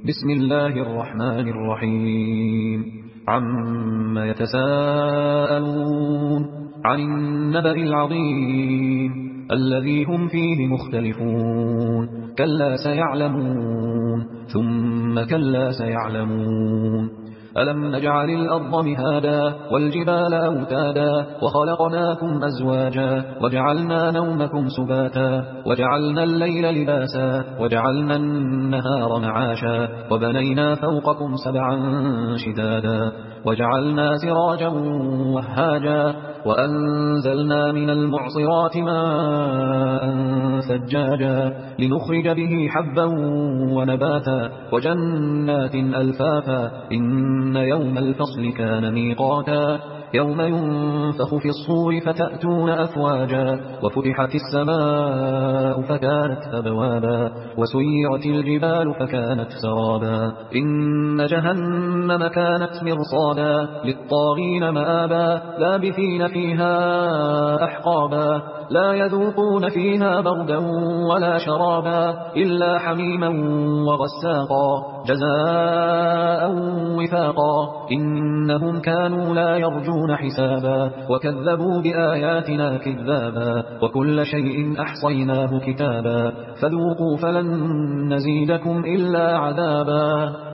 بسم الله الرحمن الرحيم عما يتساءلون عن النبأ العظيم الذي هم فيه مختلفون كلا سيعلمون ثم كلا سيعلمون ألم نجعل الأرض مهادا والجبال أوتادا وخلقناكم أزواجا وجعلنا نومكم سباتا وجعلنا الليل لباسا وجعلنا النهار معاشا وبنينا فوقكم سبعا شدادا وجعلنا سراجا وهاجا وأنزلنا من المعصرات ماء ثجاجا لنخرج به حبا ونباتا وجنات ألفافا إن يوم الفصل كان ميقاتا يوم ينفخ في الصور فتأتون أفواجا وفتحت السماء فكانت أبوابا وسيرت الجبال فكانت سرابا إن جهنم كانت مرصادا للطاغين مآبا لابثين فيها أحقابا لا يذوقون فيها بردا ولا شرابا إلا حميما وغساقا جزاء وفاقا إنهم كانوا لا يرجون حسابا وكذبوا بآياتنا كذابا وكل شيء أحصيناه كتابا فذوقوا فلن نزيدكم إلا عذابا.